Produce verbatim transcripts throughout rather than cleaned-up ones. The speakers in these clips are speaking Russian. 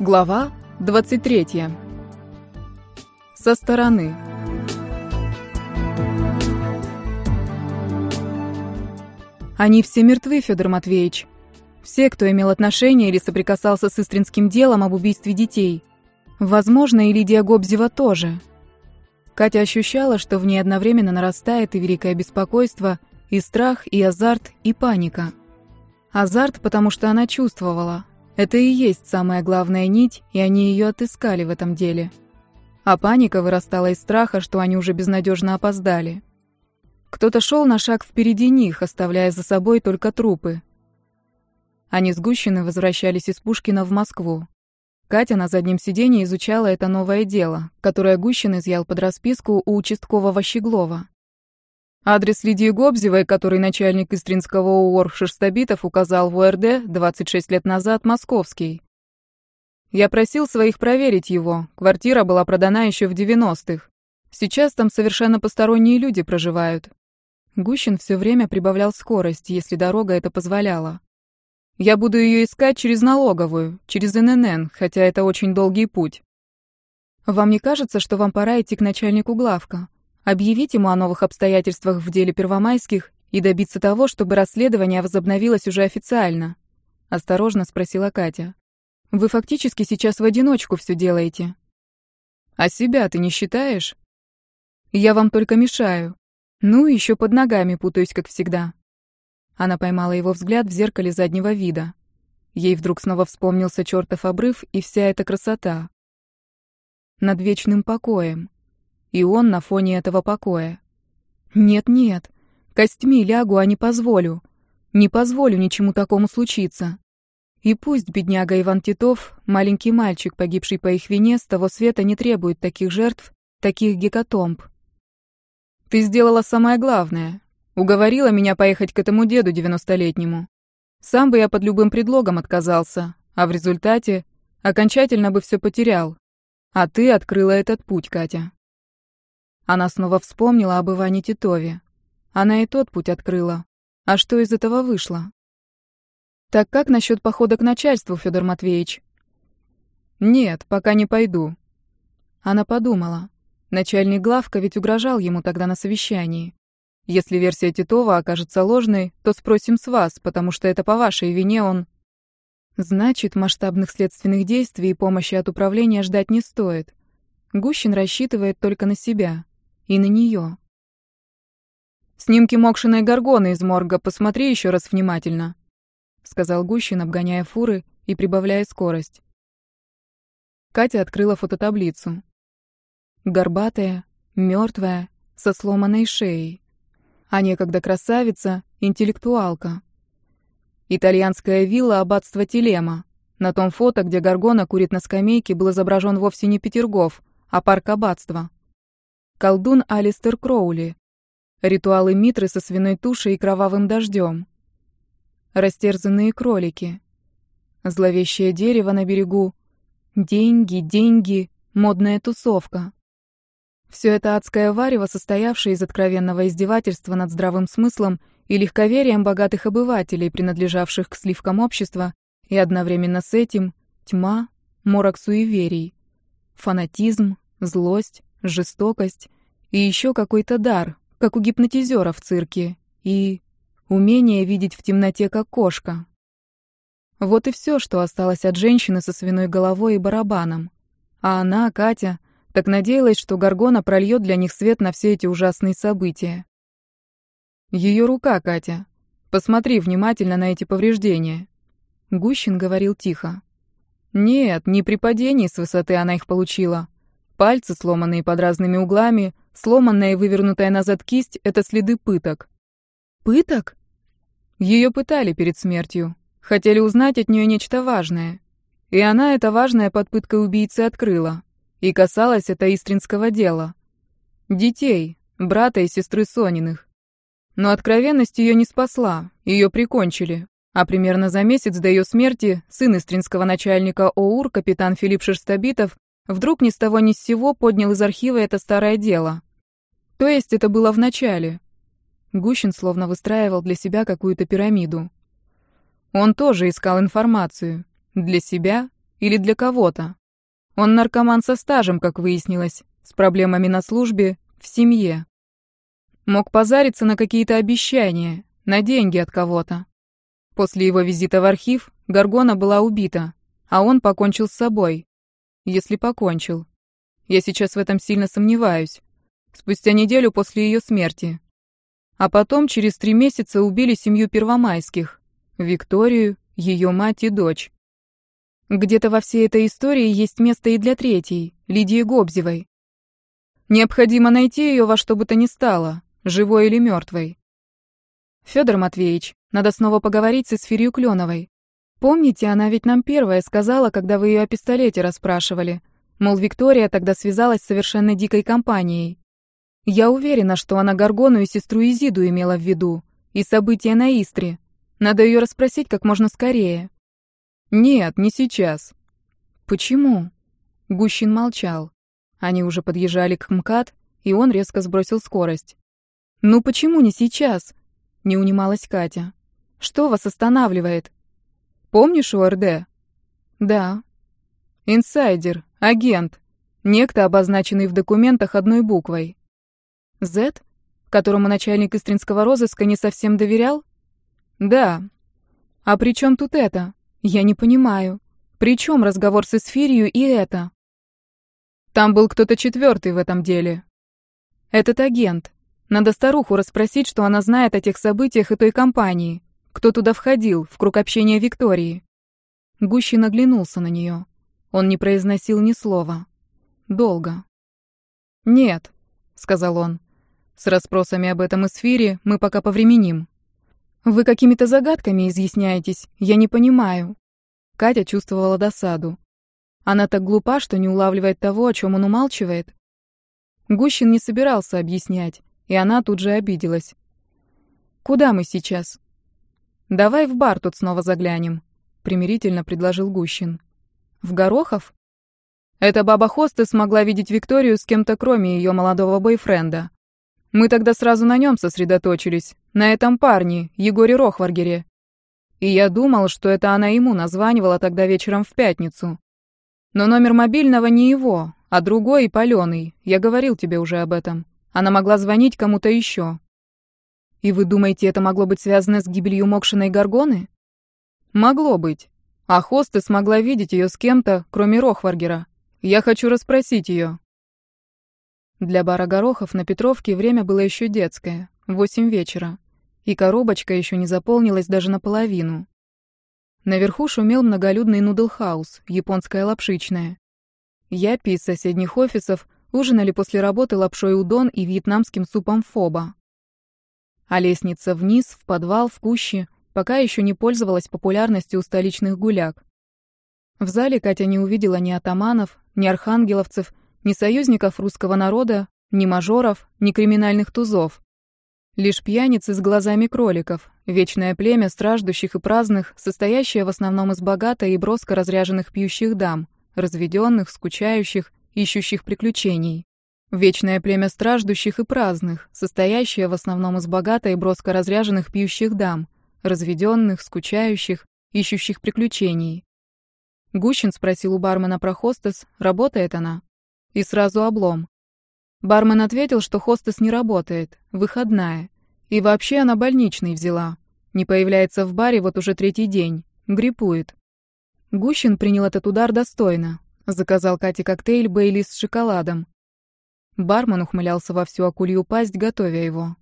Глава двадцать третья. Со стороны. Они все мертвы, Федор Матвеевич. Все, кто имел отношение или соприкасался с Истринским делом об убийстве детей. Возможно, и Лидия Гобзева тоже. Катя ощущала, что в ней одновременно нарастает и великое беспокойство, и страх, и азарт, и паника. Азарт, потому что она чувствовала. Это и есть самая главная нить, и они ее отыскали в этом деле. А паника вырастала из страха, что они уже безнадежно опоздали. Кто-то шел на шаг впереди них, оставляя за собой только трупы. Они с Гущиной возвращались из Пушкина в Москву. Катя на заднем сиденье изучала это новое дело, которое Гущин изъял под расписку у участкового Щеглова. Адрес Лидии Гобзевой, который начальник Истринского ОУР Шерстобитов указал в ОРД двадцать шесть лет назад, московский. Я просил своих проверить его. Квартира была продана еще в девяностых. Сейчас там совершенно посторонние люди проживают. Гущин все время прибавлял скорость, если дорога это позволяла. Я буду ее искать через налоговую, через эн эн эн, хотя это очень долгий путь. Вам не кажется, что вам пора идти к начальнику главка? Объявить ему о новых обстоятельствах в деле Первомайских и добиться того, чтобы расследование возобновилось уже официально? Осторожно спросила Катя. Вы фактически сейчас в одиночку все делаете. А себя ты не считаешь? Я вам только мешаю. Ну, еще под ногами путаюсь, как всегда. Она поймала его взгляд в зеркале заднего вида. Ей вдруг снова вспомнился чертов обрыв и вся эта красота. Над вечным покоем. И он на фоне этого покоя. Нет-нет, костьми лягу, а не позволю. Не позволю ничему такому случиться. И пусть бедняга Иван Титов, маленький мальчик, погибший по их вине, с того света не требует таких жертв, таких гекатомб. Ты сделала самое главное. Уговорила меня поехать к этому деду девяностолетнему. Сам бы я под любым предлогом отказался, а в результате окончательно бы все потерял. А ты открыла этот путь, Катя. Она снова вспомнила об Иване Титове. Она и тот путь открыла. А что из этого вышло? Так как насчет похода к начальству, Федор Матвеевич? Нет, пока не пойду. Она подумала. Начальник главка ведь угрожал ему тогда на совещании. Если версия Титова окажется ложной, то спросим с вас, потому что это по вашей вине он... Значит, масштабных следственных действий и помощи от управления ждать не стоит. Гущин рассчитывает только на себя. И на нее. «Снимки Мокшиной Горгоны из морга посмотри еще раз внимательно», — сказал Гущин, обгоняя фуры и прибавляя скорость. Катя открыла фототаблицу. Горбатая, мертвая, со сломанной шеей. А некогда красавица, интеллектуалка. Итальянская вилла аббатства Телема. На том фото, где Горгона курит на скамейке, был изображен вовсе не Петергоф, а парк аббатства. Колдун Алистер Кроули. Ритуалы Митры со свиной тушей и кровавым дождем. Растерзанные кролики. Зловещее дерево на берегу. Деньги, деньги, модная тусовка. Все это адское варево, состоявшее из откровенного издевательства над здравым смыслом и легковерием богатых обывателей, принадлежавших к сливкам общества, и одновременно с этим тьма, морок суеверий, фанатизм, злость, жестокость и еще какой-то дар, как у гипнотизера в цирке, и умение видеть в темноте, как кошка. Вот и все, что осталось от женщины со свиной головой и барабаном. А она, Катя, так надеялась, что Горгона прольет для них свет на все эти ужасные события. Ее рука, Катя. Посмотри внимательно на эти повреждения. Гущин говорил тихо. Нет, не при падении с высоты она их получила. Пальцы, сломанные под разными углами, сломанная и вывернутая назад кисть — это следы пыток. Пыток? Ее пытали перед смертью. Хотели узнать от нее нечто важное. И она это важное под пыткой убийцы открыла. И касалось это Истринского дела. Детей, брата и сестры Сониных. Но откровенность ее не спасла, ее прикончили. А примерно за месяц до ее смерти сын Истринского начальника ОУР, капитан Филипп Шерстобитов, вдруг ни с того ни с сего поднял из архива это старое дело. То есть это было в начале. Гущин словно выстраивал для себя какую-то пирамиду. Он тоже искал информацию. Для себя Или для кого-то? Он наркоман со стажем, как выяснилось, с проблемами на службе, в семье. Мог позариться на какие-то обещания, на деньги от кого-то. После его визита в архив Горгона была убита, а он покончил с собой. Если покончил. Я сейчас в этом сильно сомневаюсь. Спустя неделю после ее смерти. А потом, через три месяца, убили семью Первомайских. Викторию, ее мать и дочь. Где-то во всей этой истории есть место и для третьей, Лидии Гобзевой. Необходимо найти ее во что бы то ни стало, живой или мертвой. Федор Матвеевич, надо снова поговорить с Эсфирью Кленовой. Помните, она ведь нам первая сказала, когда вы ее о пистолете расспрашивали. Мол, Виктория тогда связалась с совершенно дикой компанией. Я уверена, что она Горгону и сестру Изиду имела в виду, и события на Истре. Надо ее расспросить как можно скорее. Нет, не сейчас. Почему? Гущин молчал. Они уже подъезжали к МКАД, и он резко сбросил скорость. Ну почему не сейчас? Не унималась Катя. Что вас останавливает? Помнишь ОРД? Да. Инсайдер, агент. Некто, обозначенный в документах одной буквой. Зет, которому начальник Истринского розыска не совсем доверял? Да. А при чем тут это? Я не понимаю. При чем разговор с Эсфирью и это? Там был кто-то четвертый в этом деле. Этот агент. Надо старуху расспросить, что она знает о тех событиях и той компании. Кто туда входил, в круг общения Виктории. Гущин оглянулся на нее. Он не произносил ни слова. Долго. «Нет», — сказал он. «С расспросами об этом Эсфире мы пока повременим». «Вы какими-то загадками изъясняетесь, я не понимаю». Катя чувствовала досаду. Она так глупа, что не улавливает того, о чем он умалчивает. Гущин не собирался объяснять, и она тут же обиделась. «Куда мы сейчас?» «Давай в бар тут снова заглянем», — примирительно предложил Гущин. «В Горохов?» Эта баба-хостес смогла видеть Викторию с кем-то, кроме ее молодого бойфренда. Мы тогда сразу на нем сосредоточились, на этом парне, Егоре Рохваргере. И я думал, что это она ему названивала тогда вечером в пятницу. Но номер мобильного не его, а другой, палёный. Я говорил тебе уже об этом. Она могла звонить кому-то еще. И вы думаете, это могло быть связано с гибелью Мокшиной Горгоны? Могло быть. А хостес могла видеть ее с кем-то, кроме Рохваргера. Я хочу расспросить ее. Для бара Горохов на Петровке время было еще детское, восемь вечера, и коробочка еще не заполнилась даже наполовину. Наверху шумел многолюдный нудл-хаус, японская лапшичная. Япи из соседних офисов ужинали после работы лапшой удон и вьетнамским супом фоба. А лестница вниз, в подвал, в кущи, пока еще не пользовалась популярностью у столичных гуляк. В зале Катя не увидела ни атаманов, ни архангеловцев, ни союзников русского народа, ни мажоров, ни криминальных тузов. Лишь пьяницы с глазами кроликов, вечное племя страждущих и праздных, состоящее в основном из богато и броско разряженных пьющих дам, разведенных, скучающих, ищущих приключений. Вечное племя страждущих и праздных, состоящее в основном из богато и броско разряженных пьющих дам, разведенных, скучающих, ищущих приключений. Гущин спросил у бармена про хостес, работает она. И сразу облом. Бармен ответил, что хостес не работает, выходная. И вообще она больничный взяла. Не появляется в баре вот уже третий день. Гриппует. Гущин принял этот удар достойно. Заказал Кате коктейль Бейлис с шоколадом. Бармен ухмылялся во всю акулью пасть, готовя его.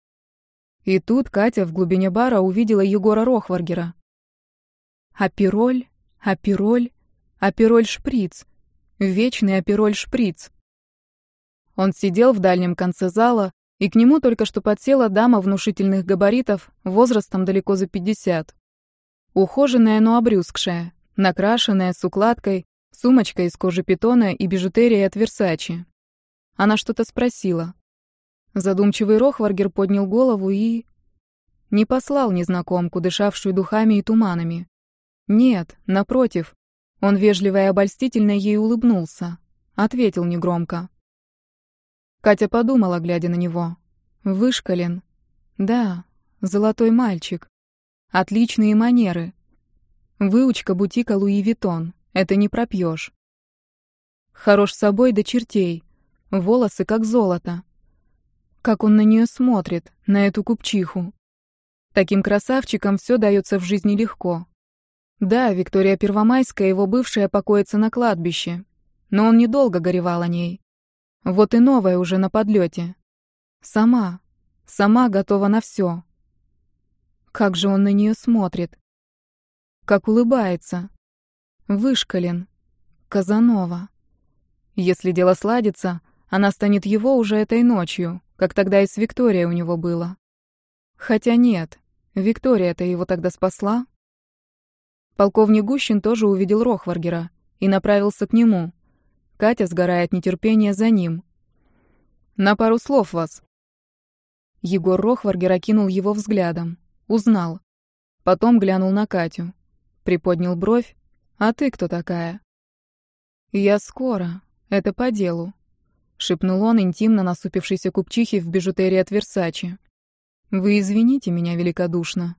И тут Катя в глубине бара увидела Егора Рохваргера. Апероль, апероль, апероль-шприц. Вечный апероль-шприц. Он сидел в дальнем конце зала, и к нему только что подсела дама внушительных габаритов, возрастом далеко за пятьдесят. Ухоженная, но обрюзгшая, накрашенная, с укладкой, сумочкой из кожи питона и бижутерией от Версачи. Она что-то спросила. Задумчивый Рохваргер поднял голову и... Не послал незнакомку, дышавшую духами и туманами. Нет, напротив. Он вежливо и обольстительно ей улыбнулся. Ответил негромко. Катя подумала, глядя на него. Вышкален. Да, золотой мальчик. Отличные манеры. Выучка бутика Луи Виттон. это не пропьешь. Хорош собой до чертей, волосы как золото. Как он на нее смотрит, на эту купчиху. Таким красавчикам все дается в жизни легко. Да, Виктория Первомайская, его бывшая, покоится на кладбище, но он недолго горевал о ней. Вот и новая уже на подлете. Сама, сама готова на все. Как же он на нее смотрит. Как улыбается. Вышкален. Казанова. Если дело сладится, она станет его уже этой ночью, как тогда и с Викторией у него было. Хотя нет, Виктория-то его тогда спасла. Полковник Гущин тоже увидел Рохваргера и направился к нему. Катя, сгорая от нетерпения, за ним. «На пару слов вас». Егор Рохваргер окинул его взглядом. Узнал. Потом глянул на Катю. Приподнял бровь. «А ты кто такая?» «Я скоро. Это по делу», — шепнул он интимно насупившейся купчихе в бижутерии от Версачи. «Вы извините меня великодушно».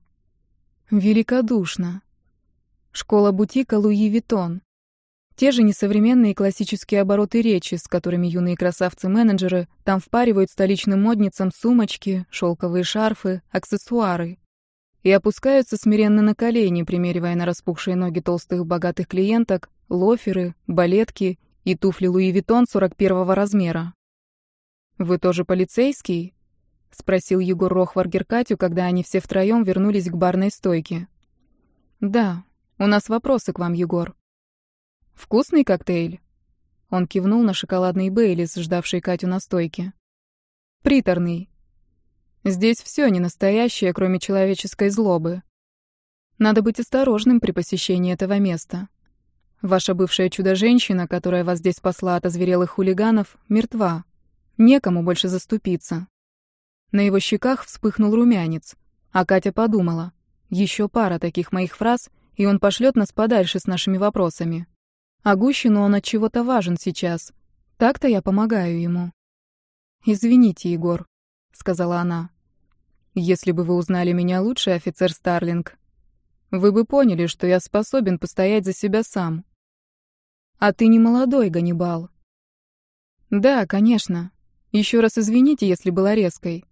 «Великодушно». Школа-бутика Луи Виттон. Те же несовременные классические обороты речи, с которыми юные красавцы-менеджеры там впаривают столичным модницам сумочки, шелковые шарфы, аксессуары. И опускаются смиренно на колени, примеривая на распухшие ноги толстых богатых клиенток лоферы, балетки и туфли Луи Виттон сорок первого размера. «Вы тоже полицейский?» — спросил Егор Рохваргер Катю, когда они все втроем вернулись к барной стойке. «Да, у нас вопросы к вам, Егор». «Вкусный коктейль?» Он кивнул на шоколадный Бейлис, ждавший Катю на стойке. «Приторный. Здесь все не настоящее, кроме человеческой злобы. Надо быть осторожным при посещении этого места. Ваша бывшая чудо-женщина, которая вас здесь спасла от озверелых хулиганов, мертва. Некому больше заступиться». На его щеках вспыхнул румянец, а Катя подумала: еще пара таких моих фраз, и он пошлет нас подальше с нашими вопросами. А Гущину он от чего-то важен сейчас. Так-то я помогаю ему. «Извините, Егор», — сказала она. «Если бы вы узнали меня лучше, офицер Старлинг, вы бы поняли, что я способен постоять за себя сам. А ты не молодой, Ганнибал». «Да, конечно. Еще раз извините, если была резкой».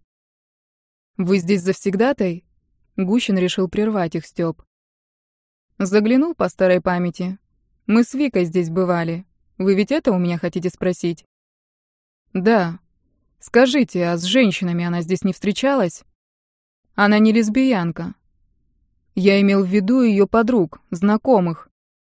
«Вы здесь завсегдатай?» Гущин решил прервать их стёб. «Заглянул по старой памяти. Мы с Викой здесь бывали. Вы ведь это у меня хотите спросить?» «Да. Скажите, а с женщинами она здесь не встречалась?» «Она не лесбиянка. Я имел в виду ее подруг, знакомых.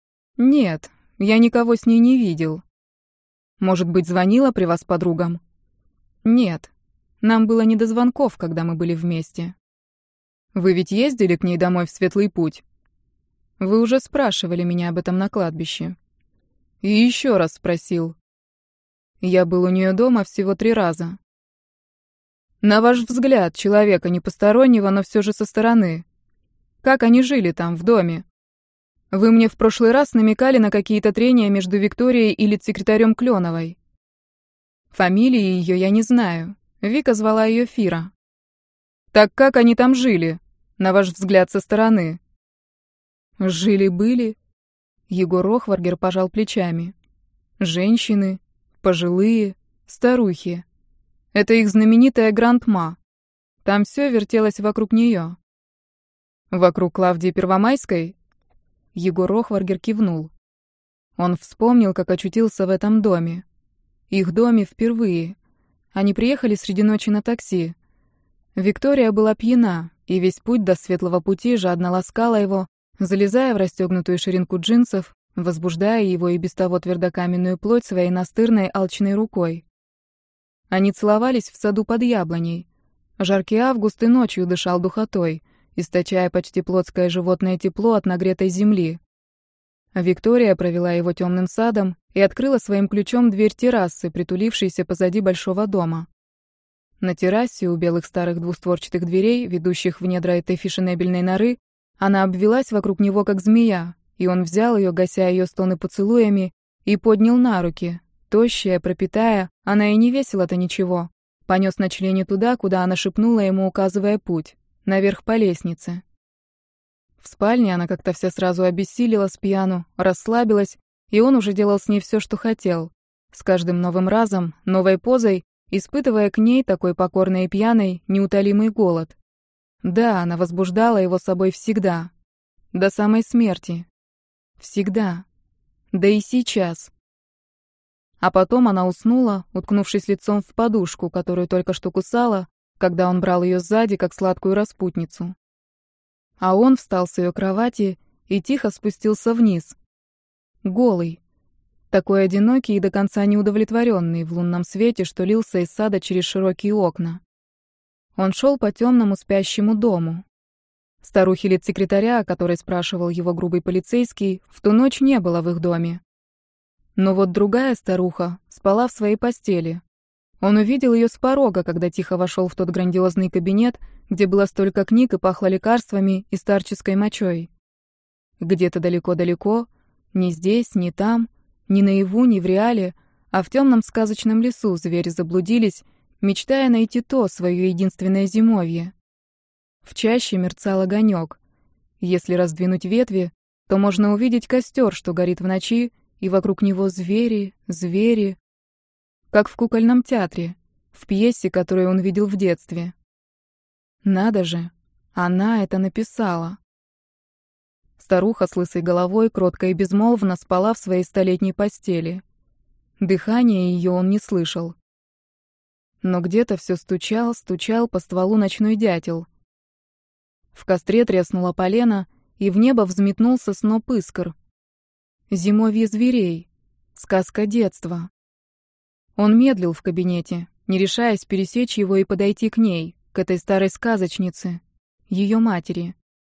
Нет, я никого с ней не видел. Может быть, звонила при вас подругам?» «Нет, нам было не до звонков, когда мы были вместе». «Вы ведь ездили к ней домой в Светлый Путь?» «Вы уже спрашивали меня об этом на кладбище». «И еще раз спросил». «Я был у нее дома всего три раза». «На ваш взгляд, человека не постороннего, но все же со стороны. Как они жили там, в доме? Вы мне в прошлый раз намекали на какие-то трения между Викторией и литсекретарем Клёновой. Фамилии ее я не знаю. Вика звала ее Фира. Так как они там жили, на ваш взгляд, со стороны?» «Жили-были?» Егор Рохваргер пожал плечами. «Женщины, пожилые, старухи. Это их знаменитая Гранд-Ма. Там все вертелось вокруг нее». «Вокруг Клавдии Первомайской?» Егор Рохваргер кивнул. Он вспомнил, как очутился в этом доме. Их доме впервые. Они приехали среди ночи на такси. Виктория была пьяна, и весь путь до Светлого Пути жадно ласкала его, залезая в расстегнутую ширинку джинсов, возбуждая его и без того твердокаменную плоть своей настырной алчной рукой. Они целовались в саду под яблоней. Жаркий август и ночью дышал духотой, источая почти плотское животное тепло от нагретой земли. Виктория провела его темным садом и открыла своим ключом дверь террасы, притулившейся позади большого дома. На террасе у белых старых двустворчатых дверей, ведущих в недра этой фешенебельной норы, она обвелась вокруг него, как змея, и он взял ее, гася ее стоны поцелуями, и поднял на руки. Тощая, пропитая, она и не весила-то ничего. Понес на члене туда, куда она шепнула ему, указывая путь, наверх по лестнице. В спальне она как-то вся сразу обессилила с пьяну, расслабилась, и он уже делал с ней все, что хотел. С каждым новым разом, новой позой, испытывая к ней такой покорной и пьяной, неутолимый голод. Да, она возбуждала его собой всегда. До самой смерти. Всегда. Да и сейчас. А потом она уснула, уткнувшись лицом в подушку, которую только что кусала, когда он брал ее сзади, как сладкую распутницу. А он встал с ее кровати и тихо спустился вниз. Голый. Такой одинокий и до конца неудовлетворенный в лунном свете, что лился из сада через широкие окна. Он шел по темному спящему дому. Старухи лид-секретаря, о которой спрашивал его грубый полицейский, в ту ночь не было в их доме. Но вот другая старуха спала в своей постели. Он увидел ее с порога, когда тихо вошел в тот грандиозный кабинет, где было столько книг и пахло лекарствами и старческой мочой. Где-то далеко-далеко, ни здесь, ни там, ни наяву, ни в реале, а в темном сказочном лесу звери заблудились, мечтая найти то свое единственное зимовье. В чаще мерцал огонек. Если раздвинуть ветви, то можно увидеть костер, что горит в ночи, и вокруг него звери, звери. Как в кукольном театре, в пьесе, которую он видел в детстве. Надо же, она это написала. Старуха с лысой головой, кротко и безмолвно спала в своей столетней постели. Дыхания ее он не слышал. Но где-то все стучал, стучал по стволу ночной дятел. В костре треснуло полено, и в небо взметнулся сноп искр. Зимовье зверей. Сказка детства. Он медлил в кабинете, не решаясь пересечь его и подойти к ней, к этой старой сказочнице, ее матери.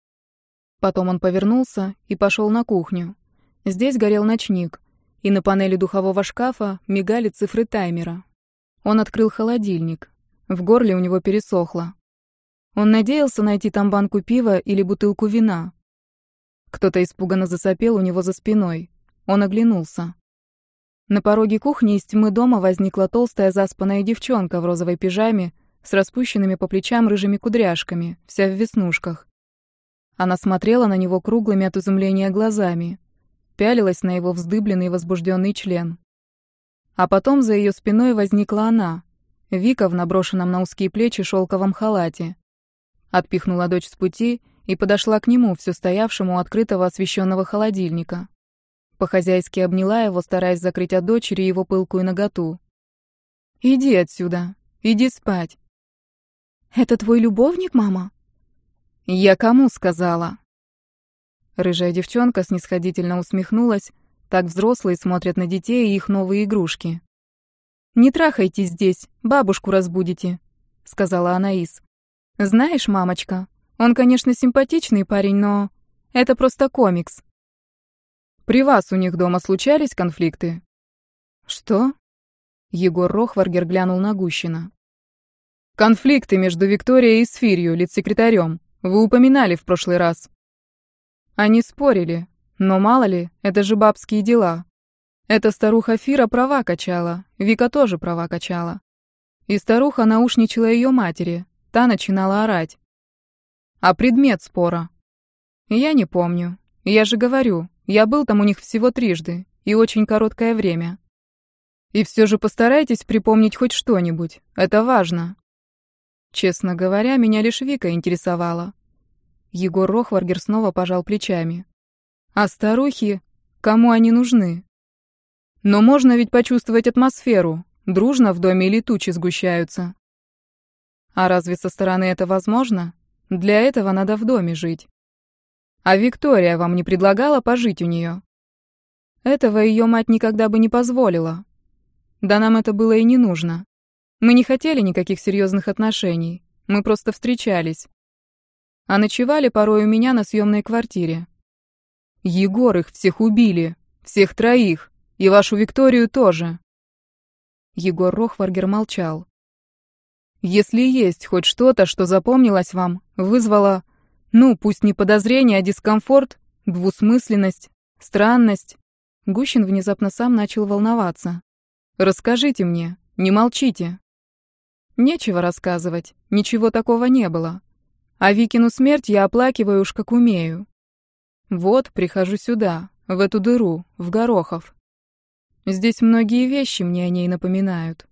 Потом он повернулся и пошел на кухню. Здесь горел ночник, и на панели духового шкафа мигали цифры таймера. Он открыл холодильник. В горле у него пересохло. Он надеялся найти там банку пива или бутылку вина. Кто-то испуганно засопел у него за спиной. Он оглянулся. На пороге кухни из тьмы дома возникла толстая заспанная девчонка в розовой пижаме с распущенными по плечам рыжими кудряшками, вся в веснушках. Она смотрела на него круглыми от изумления глазами, пялилась на его вздыбленный возбужденный член. А потом за ее спиной возникла она, Вика в наброшенном на узкие плечи шелковом халате. Отпихнула дочь с пути и подошла к нему, все стоявшему у открытого освещенного холодильника. По-хозяйски обняла его, стараясь закрыть от дочери его пылкую наготу. «Иди отсюда, иди спать». «Это твой любовник, мама?» «Я кому сказала?» Рыжая девчонка снисходительно усмехнулась, так взрослые смотрят на детей и их новые игрушки. «Не трахайтесь здесь, бабушку разбудите», — сказала Анаис. «Знаешь, мамочка, он, конечно, симпатичный парень, но это просто комикс». «При вас у них дома случались конфликты?» «Что?» Егор Рохваргер глянул на Гущина. «Конфликты между Викторией и Сфирью, лид-секретарем. Вы упоминали в прошлый раз». Они спорили, но мало ли, это же бабские дела. Эта старуха Фира права качала, Вика тоже права качала. И старуха наушничала ее матери, та начинала орать. А предмет спора? Я не помню. Я же говорю, я был там у них всего трижды, и очень короткое время. И все же постарайтесь припомнить хоть что-нибудь, это важно. Честно говоря, меня лишь Вика интересовала. Егор Рохваргер снова пожал плечами. А старухи, кому они нужны? Но можно ведь почувствовать атмосферу, дружно в доме или тучи сгущаются. А разве со стороны это возможно? Для этого надо в доме жить. А Виктория вам не предлагала пожить у нее? Этого ее мать никогда бы не позволила. Да нам это было и не нужно. Мы не хотели никаких серьезных отношений, мы просто встречались. А ночевали порой у меня на съемной квартире. Егор, их всех убили, всех троих, и вашу Викторию тоже. Егор Рохваргер молчал. Если есть хоть что-то, что запомнилось вам, вызвало, ну, пусть не подозрение, а дискомфорт, двусмысленность, странность. Гущин внезапно сам начал волноваться. Расскажите мне, не молчите. Нечего рассказывать, ничего такого не было. А Викину смерть я оплакиваю уж как умею. Вот, прихожу сюда, в эту дыру, в Горохов. Здесь многие вещи мне о ней напоминают.